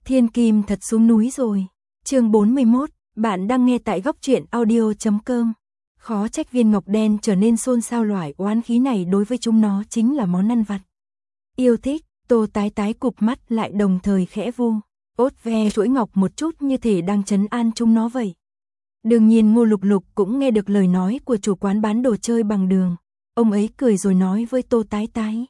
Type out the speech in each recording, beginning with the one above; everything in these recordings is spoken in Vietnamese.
Thiên Kim thật xuống núi rồi. Chương 41, bạn đang nghe tại góc truyện audio.com. Khó trách viên ngọc đen trở nên xôn xao, loại oán khí này đối với chúng nó chính là món ăn vặt. Yêu thích, Tô Tái Tái cụp mắt lại đồng thời khẽ vu ốt ve chuỗi ngọc một chút như thể đang trấn an chúng nó vậy. Đương nhiên Ngô Lục Lục cũng nghe được lời nói của chủ quán bán đồ chơi bằng đường. Ông ấy cười rồi nói với Tô Tái Tái.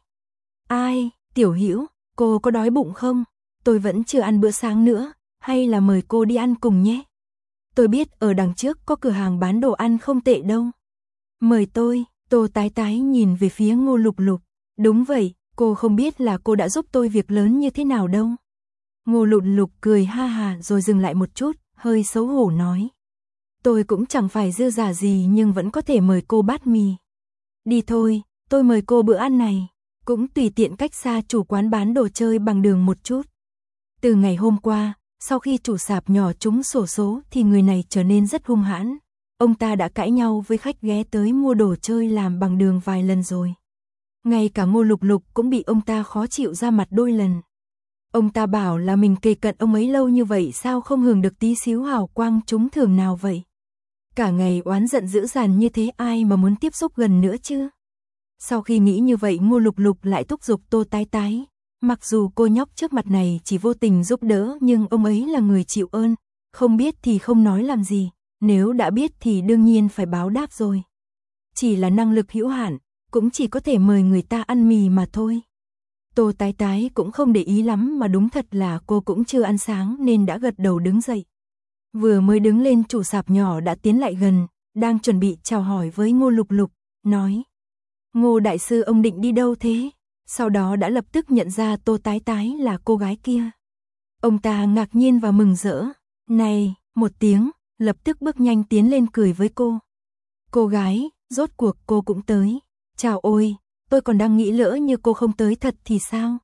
Ai, Tiểu Hữu, cô có đói bụng không? Tôi vẫn chưa ăn bữa sáng nữa, hay là mời cô đi ăn cùng nhé. Tôi biết ở đằng trước có cửa hàng bán đồ ăn không tệ đâu. Mời tôi, Tô Tái Tái nhìn về phía Ngô Lục Lục. Đúng vậy, cô không biết là cô đã giúp tôi việc lớn như thế nào đâu. Ngô Lục Lục cười ha hà rồi dừng lại một chút, hơi xấu hổ nói. Tôi cũng chẳng phải dư giả gì nhưng vẫn có thể mời cô bát mì. Đi thôi, tôi mời cô bữa ăn này. Cũng tùy tiện cách xa chủ quán bán đồ chơi bằng đường một chút. Từ ngày hôm qua, sau khi chủ sạp nhỏ trúng xổ số thì người này trở nên rất hung hãn. Ông ta đã cãi nhau với khách ghé tới mua đồ chơi làm bằng đường vài lần rồi. Ngay cả Ngô Lục Lục cũng bị ông ta khó chịu ra mặt đôi lần. Ông ta bảo là mình kề cận ông ấy lâu như vậy sao không hưởng được tí xíu hào quang trúng thưởng nào vậy. Cả ngày oán giận dữ dằn như thế ai mà muốn tiếp xúc gần nữa chứ. Sau khi nghĩ như vậy Ngô Lục Lục lại thúc giục Tô Tái Tái. Mặc dù cô nhóc trước mặt này chỉ vô tình giúp đỡ nhưng ông ấy là người chịu ơn. Không biết thì không nói làm gì, nếu đã biết thì đương nhiên phải báo đáp rồi. Chỉ là năng lực hữu hạn, cũng chỉ có thể mời người ta ăn mì mà thôi. Tô Tái Tái cũng không để ý lắm mà đúng thật là cô cũng chưa ăn sáng nên đã gật đầu đứng dậy. Vừa mới đứng lên chủ sạp nhỏ đã tiến lại gần, đang chuẩn bị chào hỏi với Ngô Lục Lục, nói. Ngô đại sư ông định đi đâu thế? Sau đó đã lập tức nhận ra Tô Tái Tái là cô gái kia. Ông ta ngạc nhiên và mừng rỡ. Này, một tiếng, lập tức bước nhanh tiến lên cười với cô. Cô gái, rốt cuộc cô cũng tới. Chào ôi, tôi còn đang nghĩ lỡ như cô không tới thật thì sao?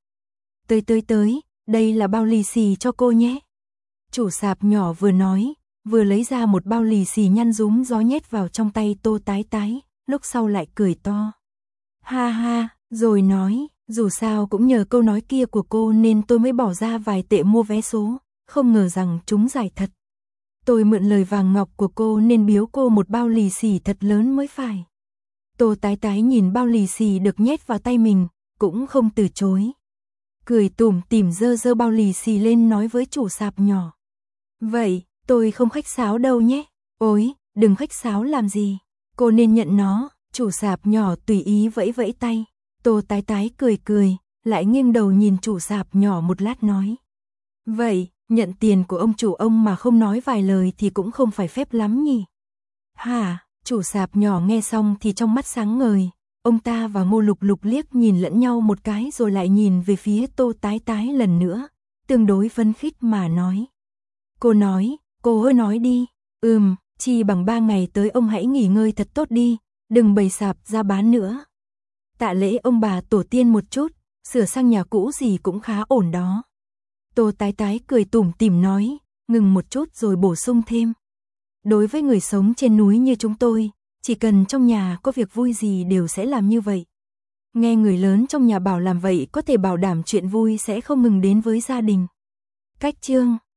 Tới, đây là bao lì xì cho cô nhé. Chủ sạp nhỏ vừa nói, vừa lấy ra một bao lì xì nhăn rúm gió nhét vào trong tay Tô Tái Tái, lúc sau lại cười to. Ha ha, rồi nói, dù sao cũng nhờ câu nói kia của cô nên tôi mới bỏ ra vài tệ mua vé số, không ngờ rằng chúng giải thật. Tôi mượn lời vàng ngọc của cô nên biếu cô một bao lì xì thật lớn mới phải. Tô Tái Tái nhìn bao lì xì được nhét vào tay mình, cũng không từ chối. Cười tủm tỉm giơ bao lì xì lên nói với chủ sạp nhỏ. Vậy, tôi không khách sáo đâu nhé. Ôi, đừng khách sáo làm gì. Cô nên nhận nó. Chủ sạp nhỏ tùy ý vẫy vẫy tay. Tô Tái Tái cười, lại nghiêng đầu nhìn chủ sạp nhỏ một lát nói. Vậy, nhận tiền của ông chủ ông mà không nói vài lời thì cũng không phải phép lắm nhỉ. Hả, chủ sạp nhỏ nghe xong thì trong mắt sáng ngời. Ông ta và Ngô Lục Lục liếc nhìn lẫn nhau một cái rồi lại nhìn về phía Tô Tái Tái lần nữa. Tương đối phấn khích mà nói. Cô hơi nói đi. Chi bằng 3 ngày tới ông hãy nghỉ ngơi thật tốt đi. Đừng bày sạp ra bán nữa. Tạ lễ ông bà tổ tiên một chút, sửa sang nhà cũ gì cũng khá ổn đó. Tô Tái Tái cười tủm tỉm nói, ngừng một chút rồi bổ sung thêm. Đối với người sống trên núi như chúng tôi, chỉ cần trong nhà có việc vui gì đều sẽ làm như vậy. Nghe người lớn trong nhà bảo làm vậy có thể bảo đảm chuyện vui sẽ không ngừng đến với gia đình. Cách chương